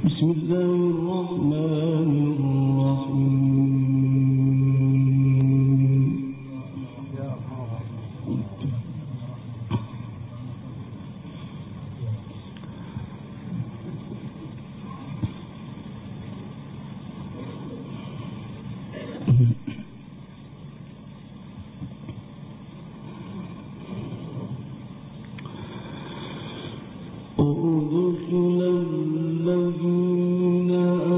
بسم الله الرحمن الرحيم. أدخل الذين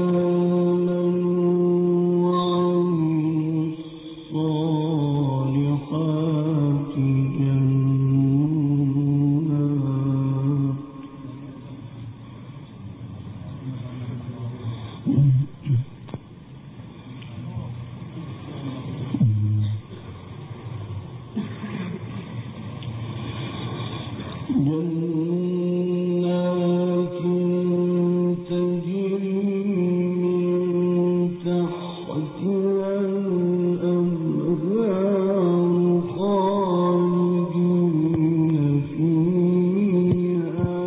آمنوا وعملوا الصالحات جنات تجري من تحتها الأنهار خالدين فيها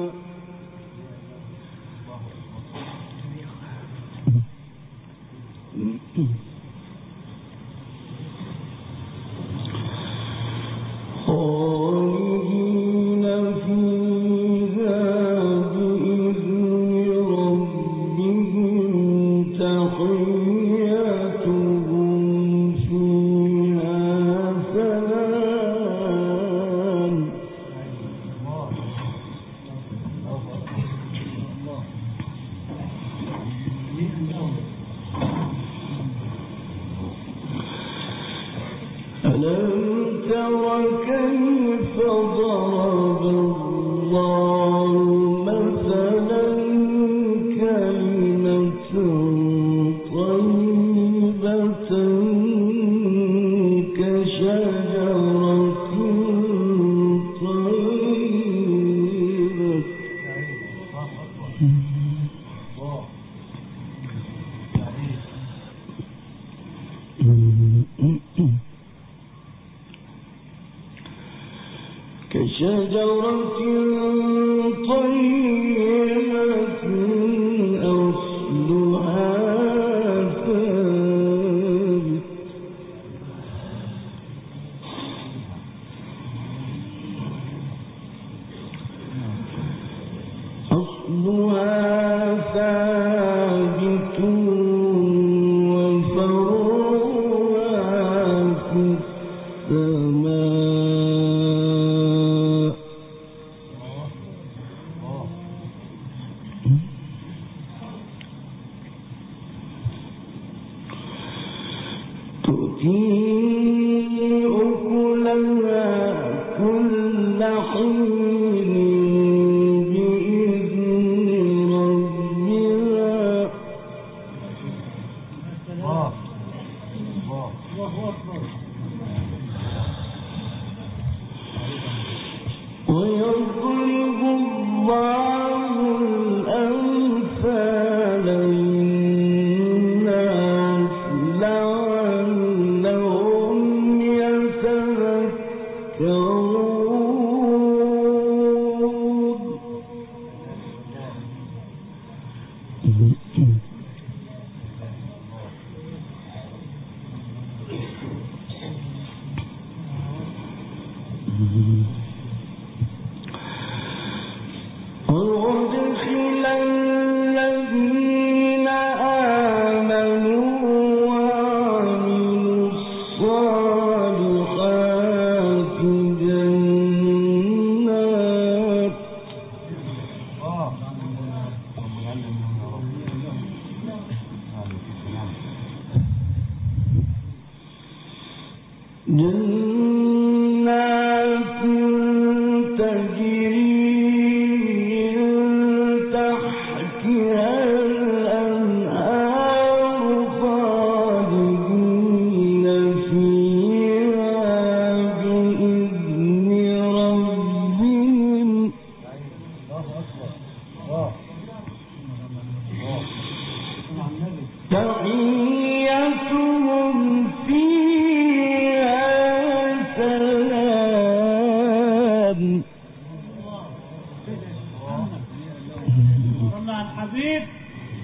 ألم تر كيف ضرب الله مثلا كلمة طيبة كشجرة طيبة كشجرة طيبة أصلها ثابت وفرعها في السماء تؤتي أكلها كل حين بإذن ربها ويضرب الله الأمثال للناس لعلهم يتذكرون. وأدخل الذين آمنوا وعملوا الصالحات جنات تجري من تحتها الأنهار خالدين فيها بإذن ربهم تحيتهم فيها سلام. صلى على الحبيب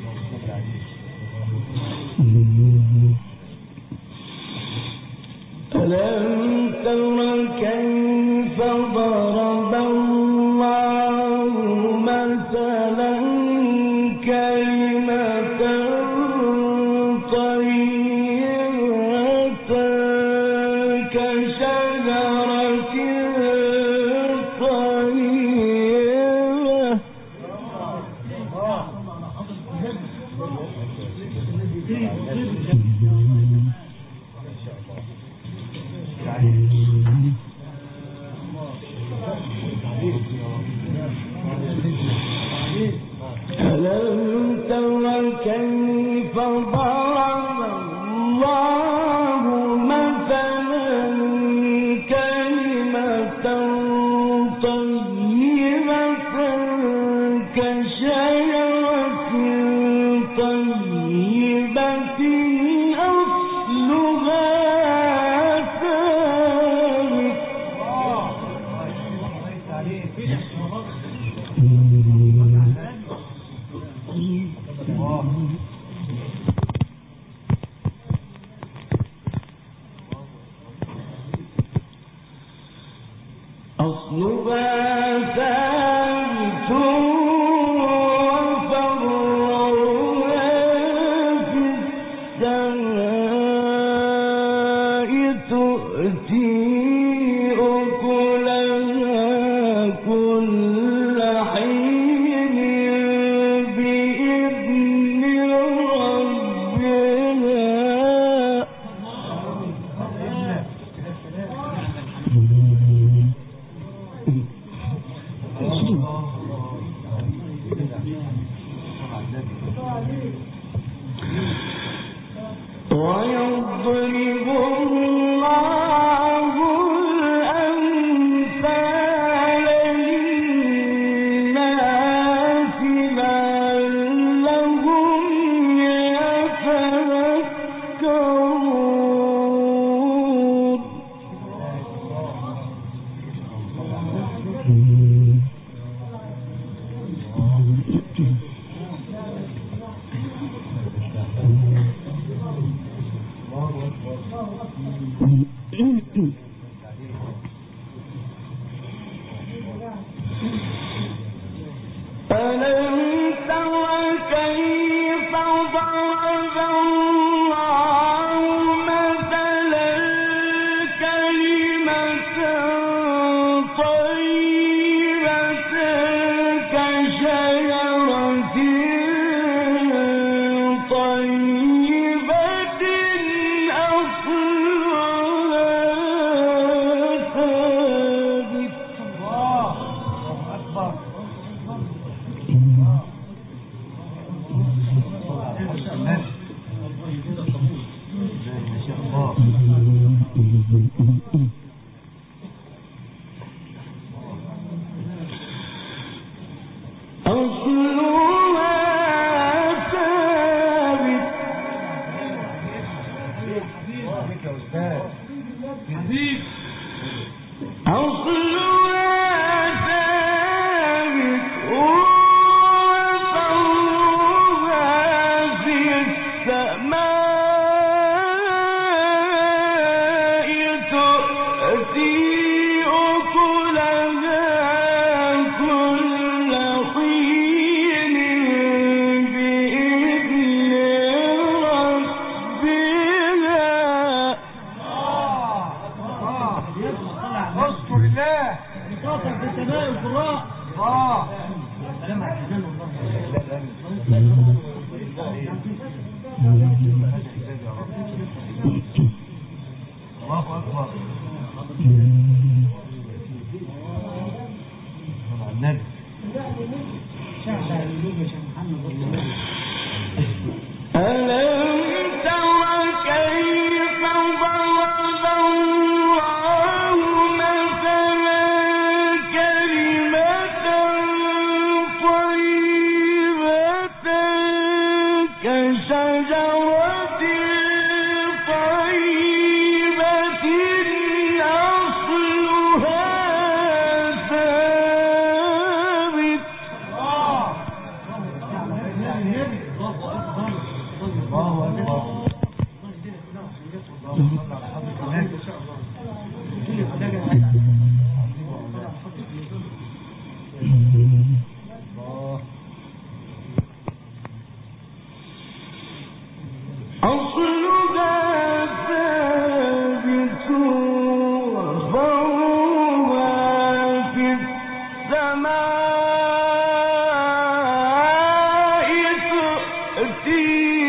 السماء تؤتي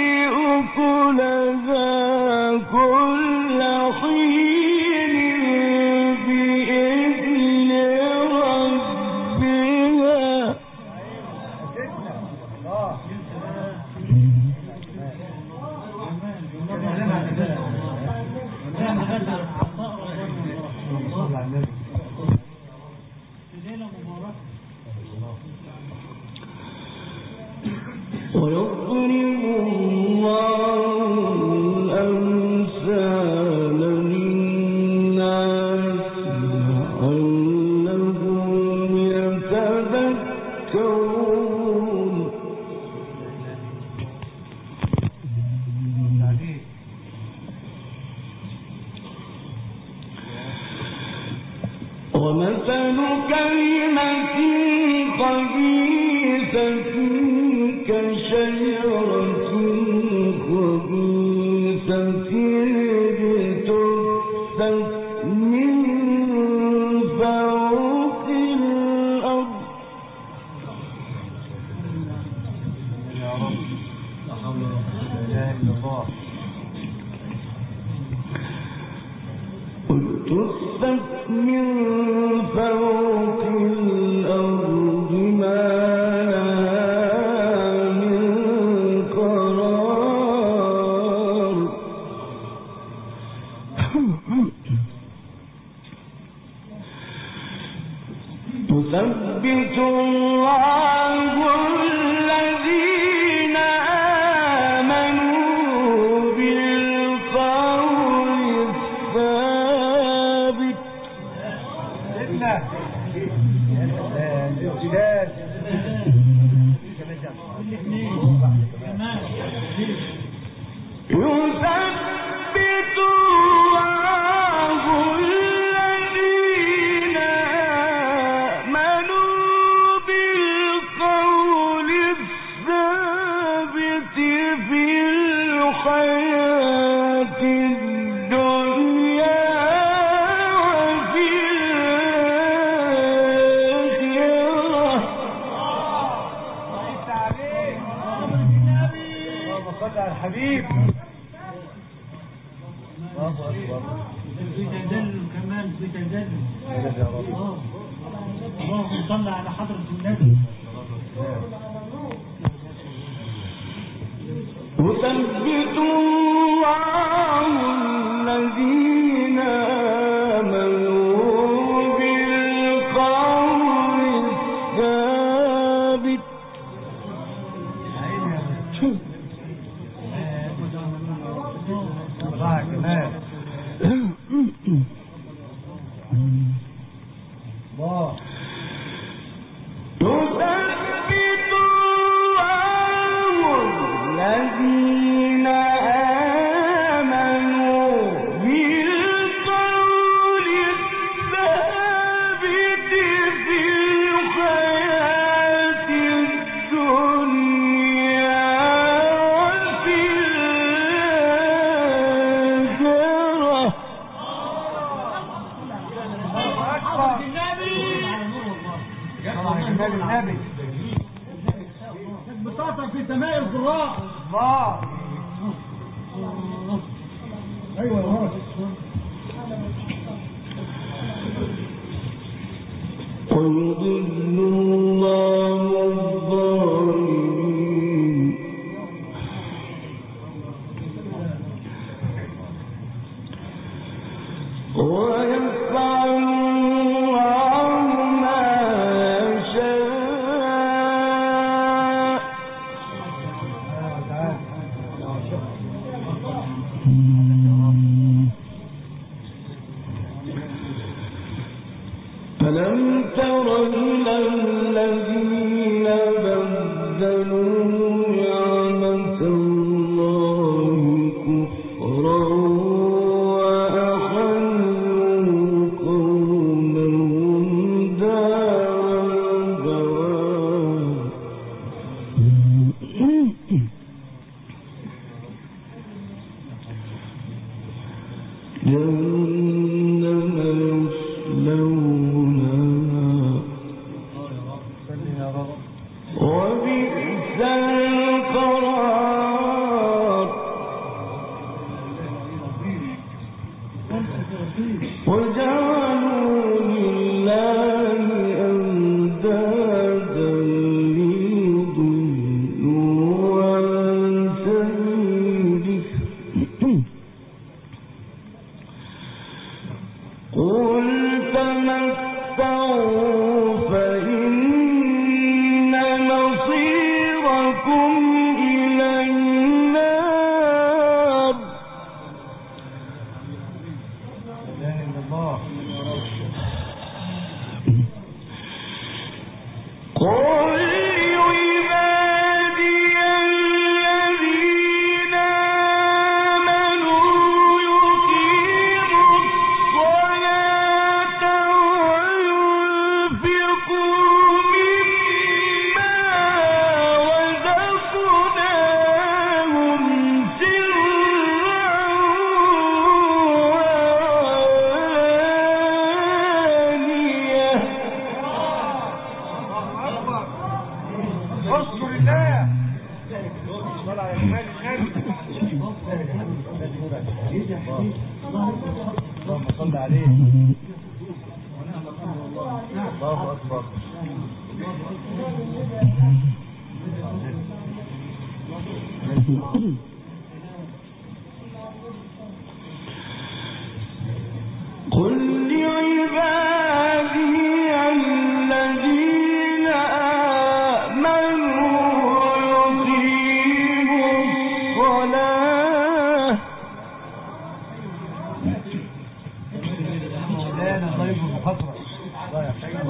أكلها كل حين بإذن ربها ويضرب الله الأمثال للناس لعلهم يتذكرون ومثل كلمة خبيثة كشجرة خبيثة اجتثت من فوق الأرض اجتثت من فوق الأرض ما يثبت الله الذين آمنوا بالقول الثابت يثبت الله الذين آمنوا بالقول الثابت في الحياة الدنيا وفي الآخرة صل على الحبيب في تجلل كمان في تجلل اللهم صل على حضرة النبي يثبت الله الذين آمنوا بالقول الثابت يثبت الله الذين آمنوا بالقول الثابت في الحياة الدنيا وفي الآخرة النبي بساطة في سماء القراء الله ايوه يا هو ويضل الله الظالمين ويفعل الله ما يشاء ألم تر إلى اللهم صل عليه. الله أكبر. قل لعبادي الذين آمنوا يقيموا الصلاة. مولانا ضيف بخطرة. الله يحييك.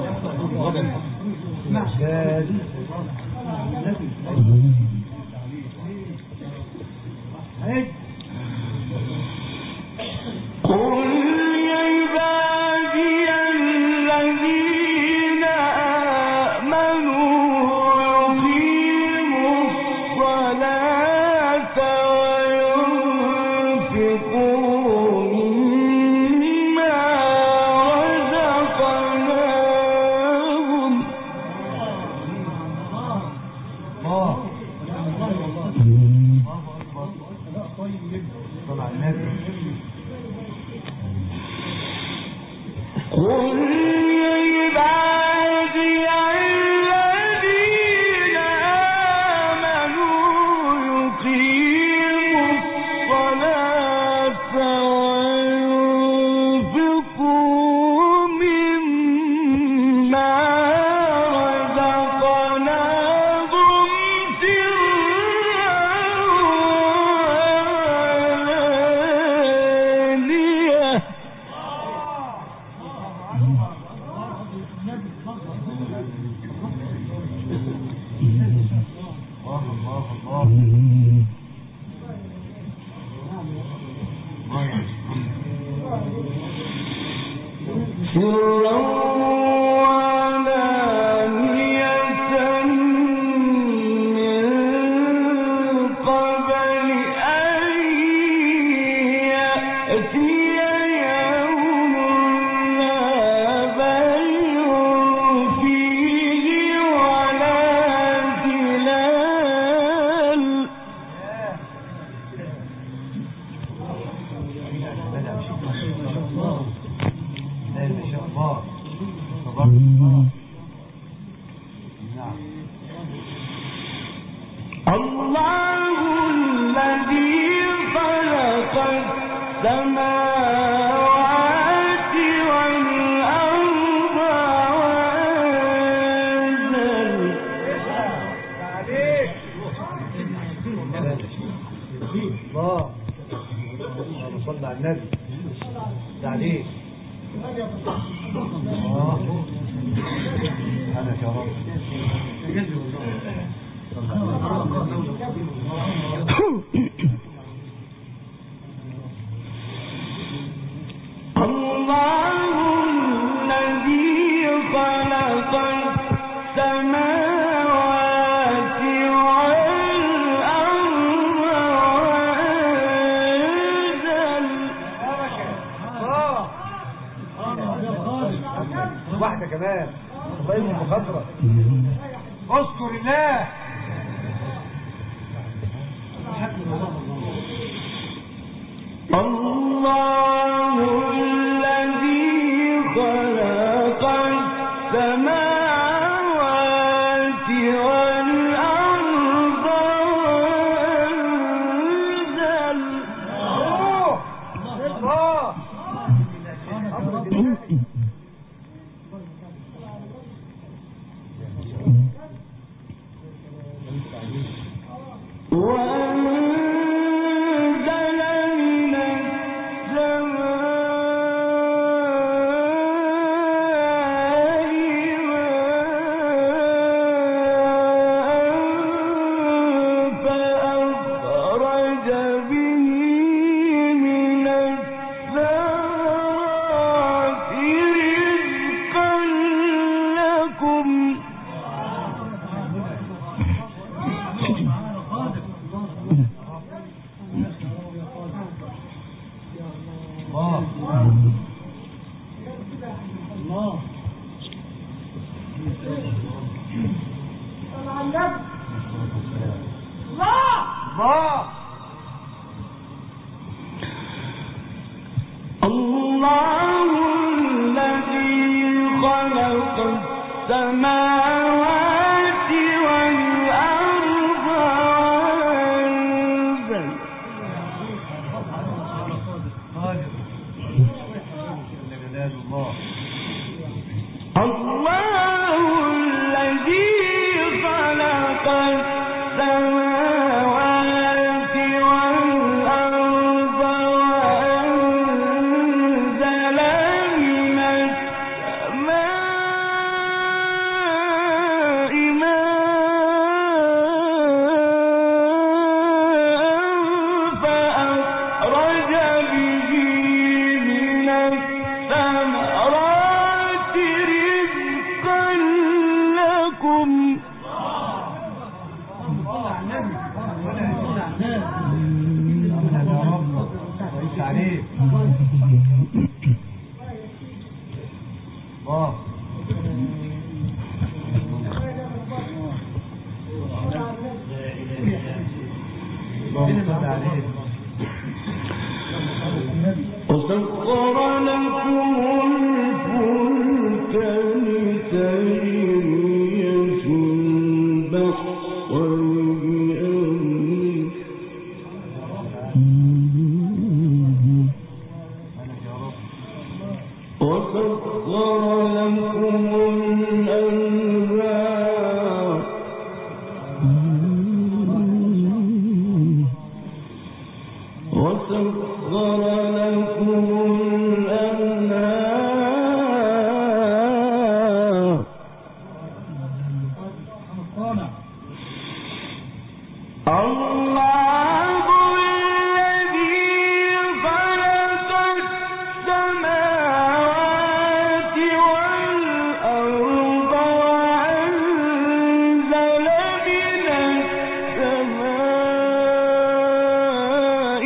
واحدة كمان ضيف بخطرة. اذكر الله. الله الذي خلق السماوات والأرض وأنزل من السماء فأخرج به من الثمرات رزقا لكم الله الذي خلق السماوات والأرض وأنزل الله الذي خلق السماوات والأرض وأنزل من السماء ماء فأخرج به من الثمرات رزقا لكم وسخر لكم الفلك لتجري في البحر بأمره وسخر لكم الأنهار وسخر لكم الأنهار الله الذي خلق السماوات والأرض وأنزل من السماء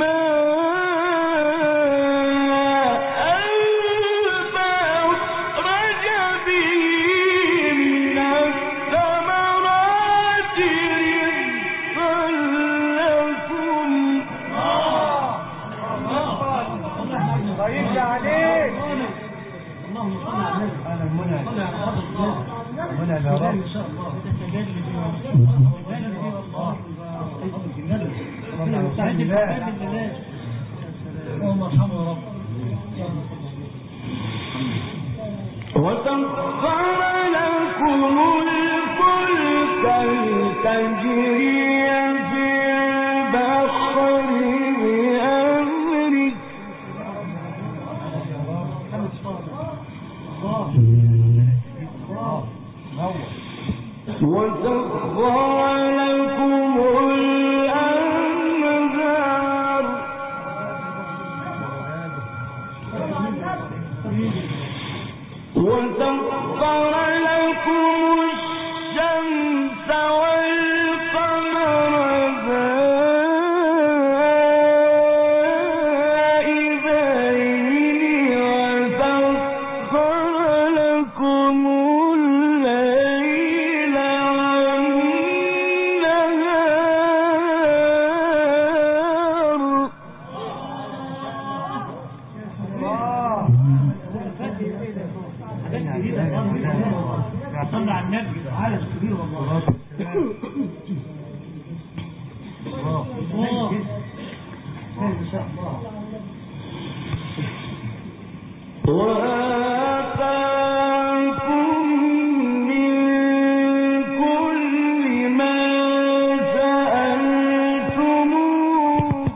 ماء فأخرج به من الثمرات رزقا لكم طيب عليك انا منى يا رب اللهم ارحمه يا رب وسخر لكم الفلك لتجري في البحر بأمره وسخر لكم الأنهار وسخر لكم الشمس والقمر دائبين وسخر لكم الليل والنهار صلى على النبي عالم كبير والله ما شاء الله وآتاكم من كل ما سألتموه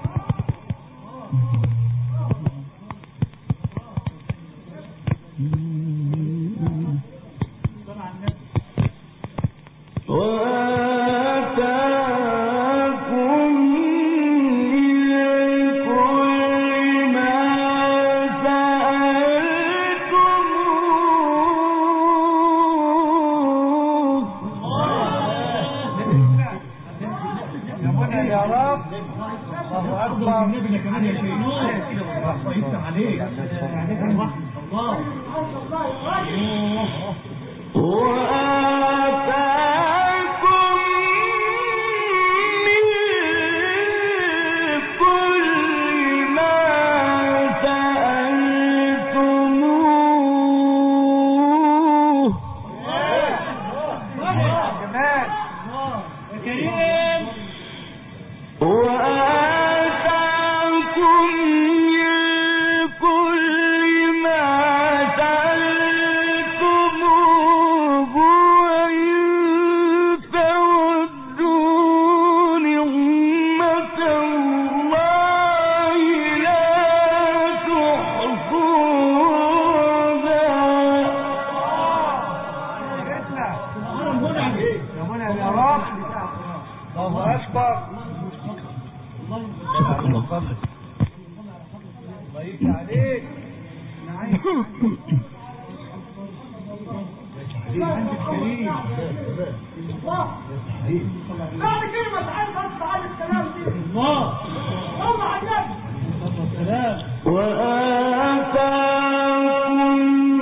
وآتاكم من كل ما يا رب. الله أكبر. النبي كمان يا شيخ. يفتح عليك. الله. وآتاكم كريم وآتاكم من كل ما سألتموه وإن تعدوا نعمة الله لا تحصوها. يا منى يا رب الله أكبر الله يفتح عليك بعد كلمة تعالى بس تعالى السلام دي الله الله على النبي والسلام وآتاكم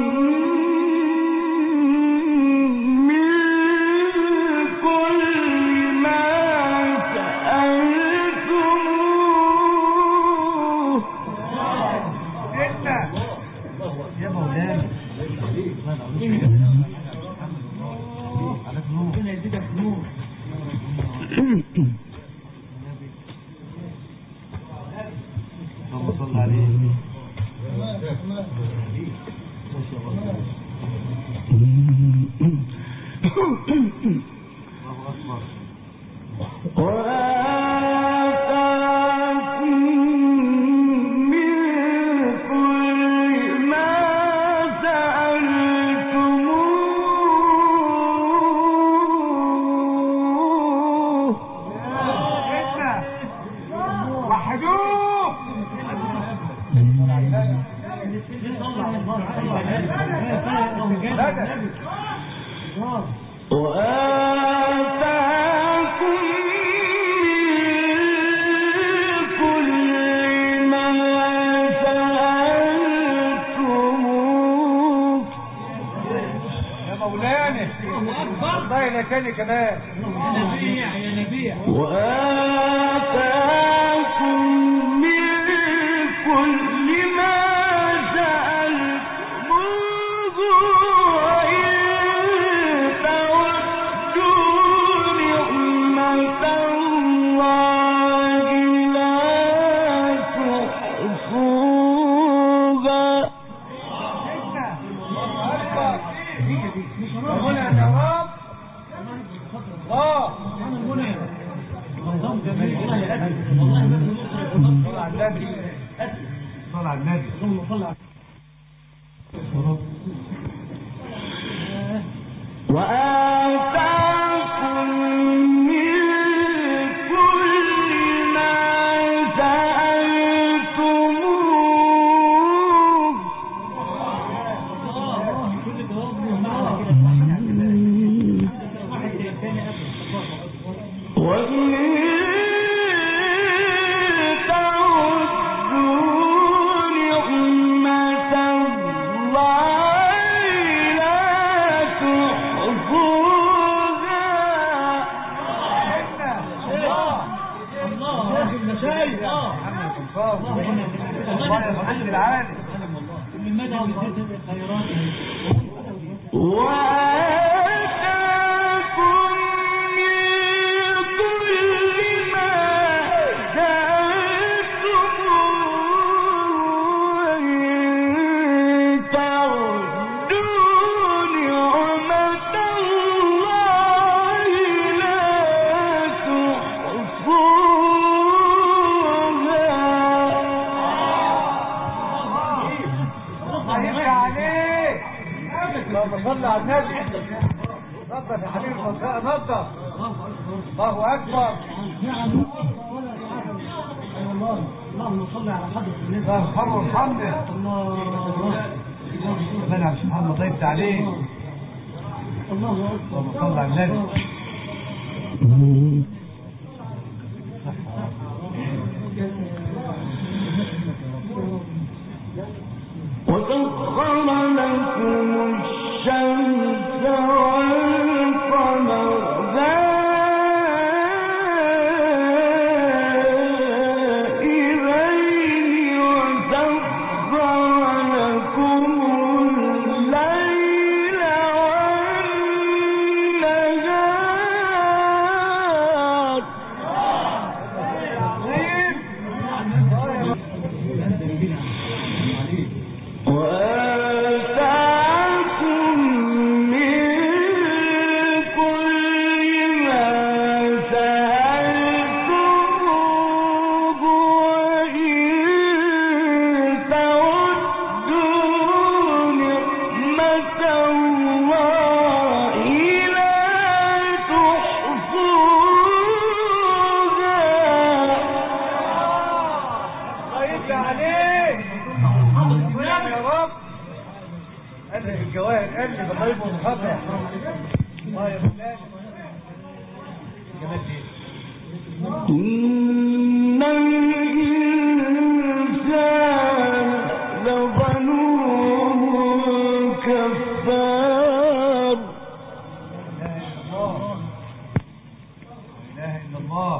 من كل ما سألتموه يا مولانا ربنا يزيدك نور اللهم صل عليه الله أكبر وآتاكم من كل ما سألتموه وحدوه وآتاكم من كل ما سألتموه يا مولانا والله لا تاني كمان يا نبيع يا نبيع وآتاكم من كل ما سألتموه وإن تعدوا نعمة الله لا تحصوها. منى يا رب الله نظام جميل والله ما صل على النبي صل على النبي صل على وآتاكم من كل ما سألتموه كل جواب واحد الثاني وإن تعدوا نعمة الله لا تحصوها. الله يا اخي المشايخ الله يا معلم العالم من مدى وزيد الخيرات وآتاكم من كل ما سألتموه وإن تعدوا نعمة الله لا تحصوها. الله يفتح عليك اللهم صل على النبي نظف يا حبيبي المنطقه نظف الله اكبر اللهم صل على حضره النبي الله يرحمه ويرحمنا الله ربنا يا محمد الله يفتح عليك الله اكبر اللهم صل على النبي وسخر لكم الشمس والقمر دائبين وسخر لكم الليل والنهار إن الإنسان لظلوم كفار. لا إله إلا الله.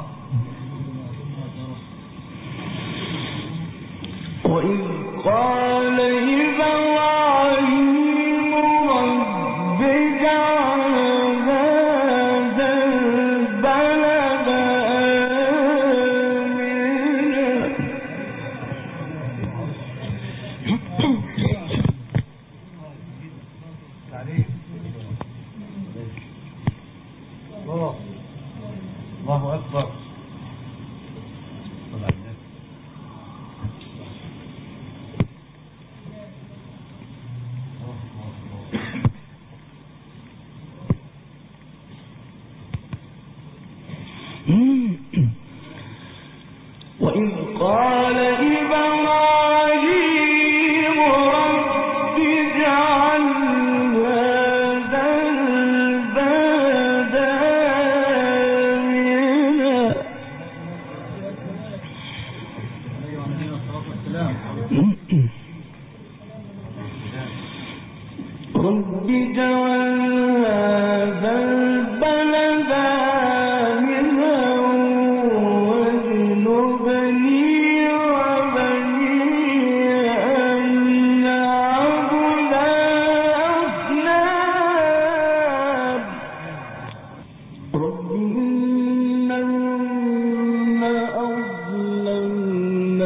وإذ قال إبراهيم رب اجعل هذا البلد الله أكبر. وإذ قال إبراهيم رب اجعل هذا البلد رب اجعل هذا البلد آمنا واجنبني وبني أن نعبد الأصنام رب إنهن أضللن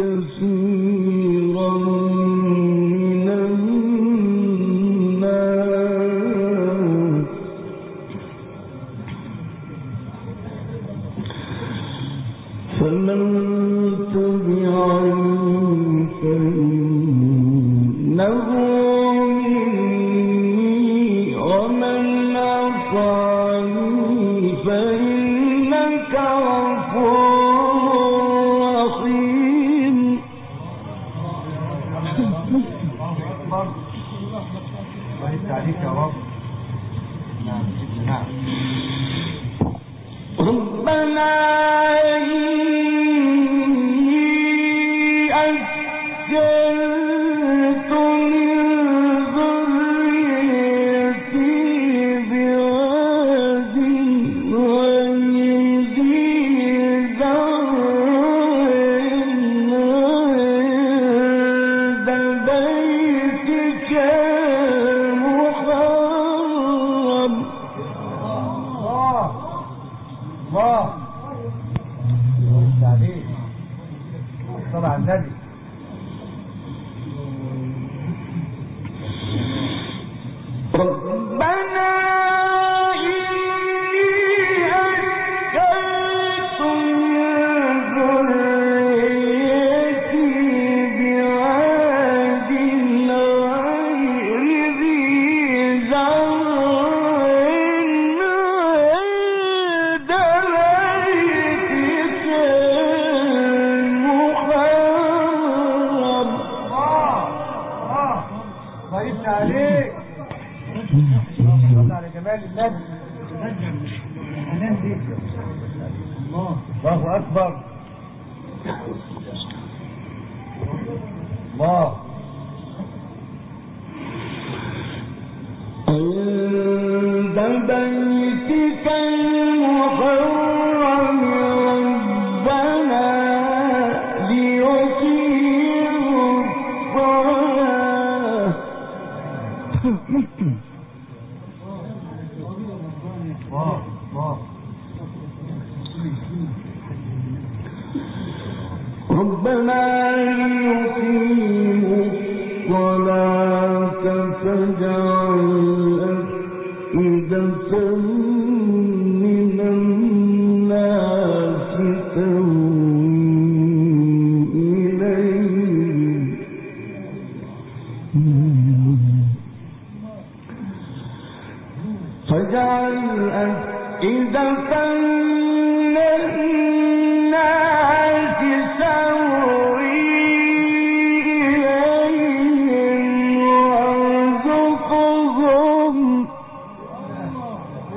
كثيرا من الناس فمن تبعني فإنه مني ومن عصاني فإنك غفور رحيم. الله يستعليك يا رب. نعم نعم. ربنا إني أسكنت من ذريتي بواد غير ذي زرع عند بيتك المحرم الله عليك. صلى على النبي. ربنا إني أسكنت من ذريتي بواد غير ذي زرع عند بيتك المحرم الله يفتح عليك. صلى على جمال النبي. الله أكبر. الله عند بيتك المحرم ربنا ليقيموا الصلاة الله ربنا ليقيموا الصلاة فاجعل أفئدة من الناس تهوي إليهم فاجعل أفئدة من الناس تهوي إليهم وارزقهم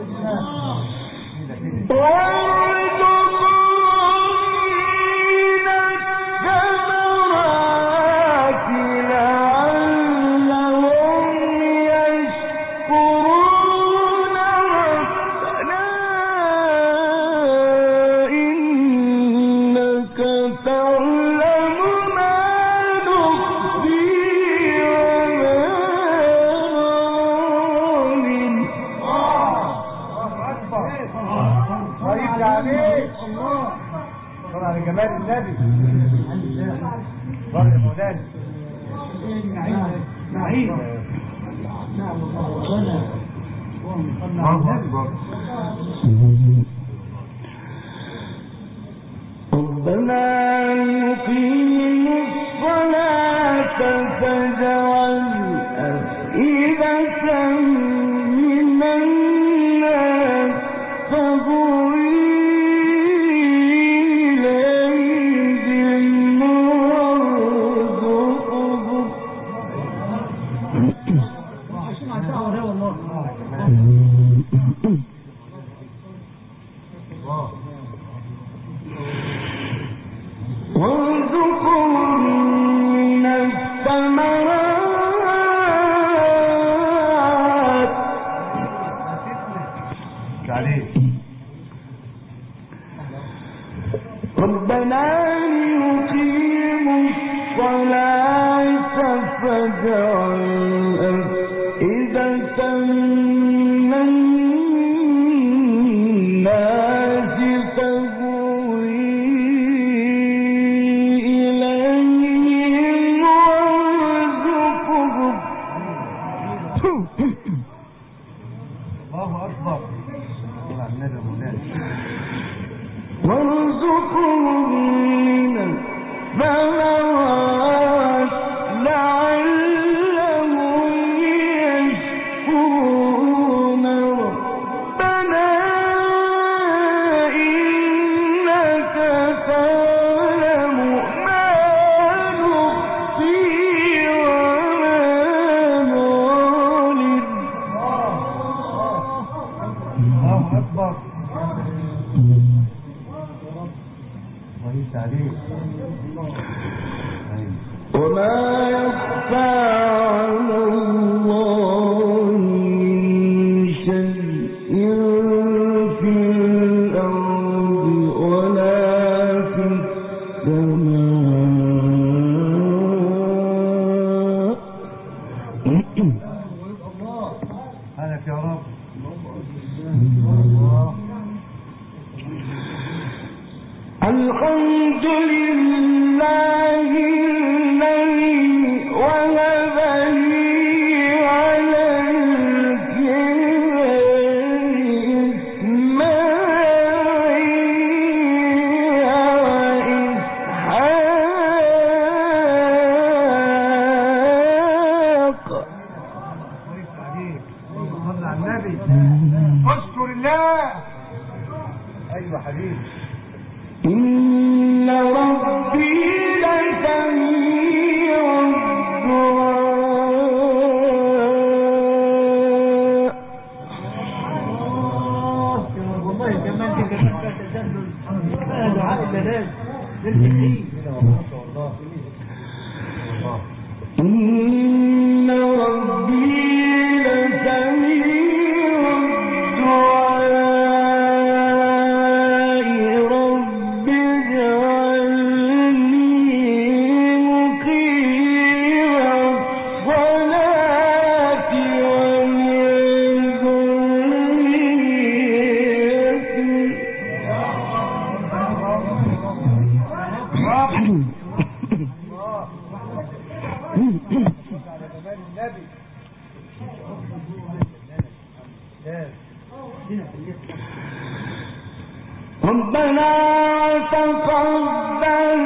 ربنا تقبل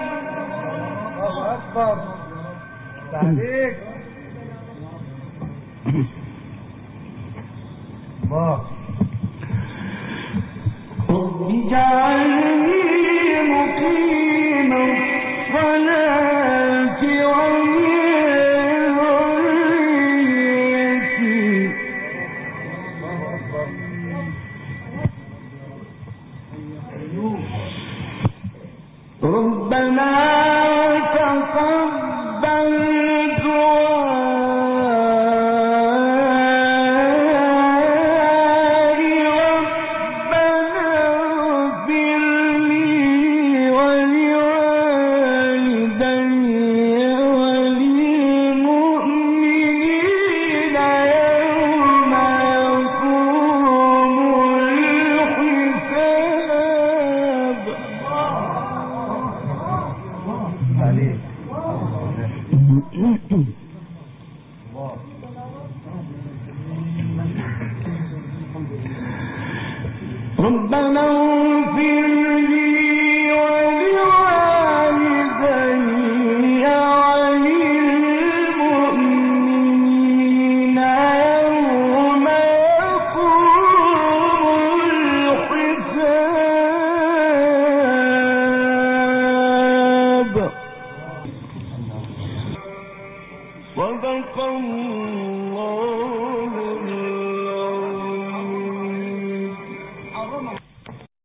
أكبر تعليق الله رب اجعلني مقيم الصلاة ومن ذريتي ربنا